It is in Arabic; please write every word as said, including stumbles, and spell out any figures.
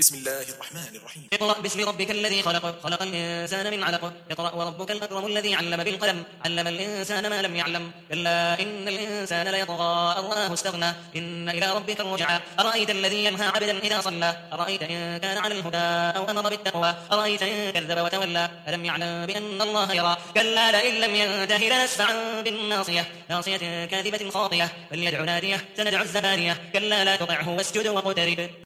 بسم الله الرحمن الرحيم. اقرأ باسم ربك الذي خلق خلق الإنسان من علق اقرأ وربك الأكرم الذي علم بالقلم علم الإنسان ما لم يعلم كلا إن الإنسان ليطغى أن رآه استغنى إن إلى ربك الرجعى أرأيت الذي ينهى عبدا إذا صلى أرأيت إن كان على الهدى أو أمر بالتقوى أرأيت إن كذب وتولى ألم يعلم بأن الله يرى كلا لئن لم ينته لنسفعا بالناصية ناصية كاذبة خاطئة فليدع ناديه سندع الزبانية كلا لا تطعه واسجد واقترب.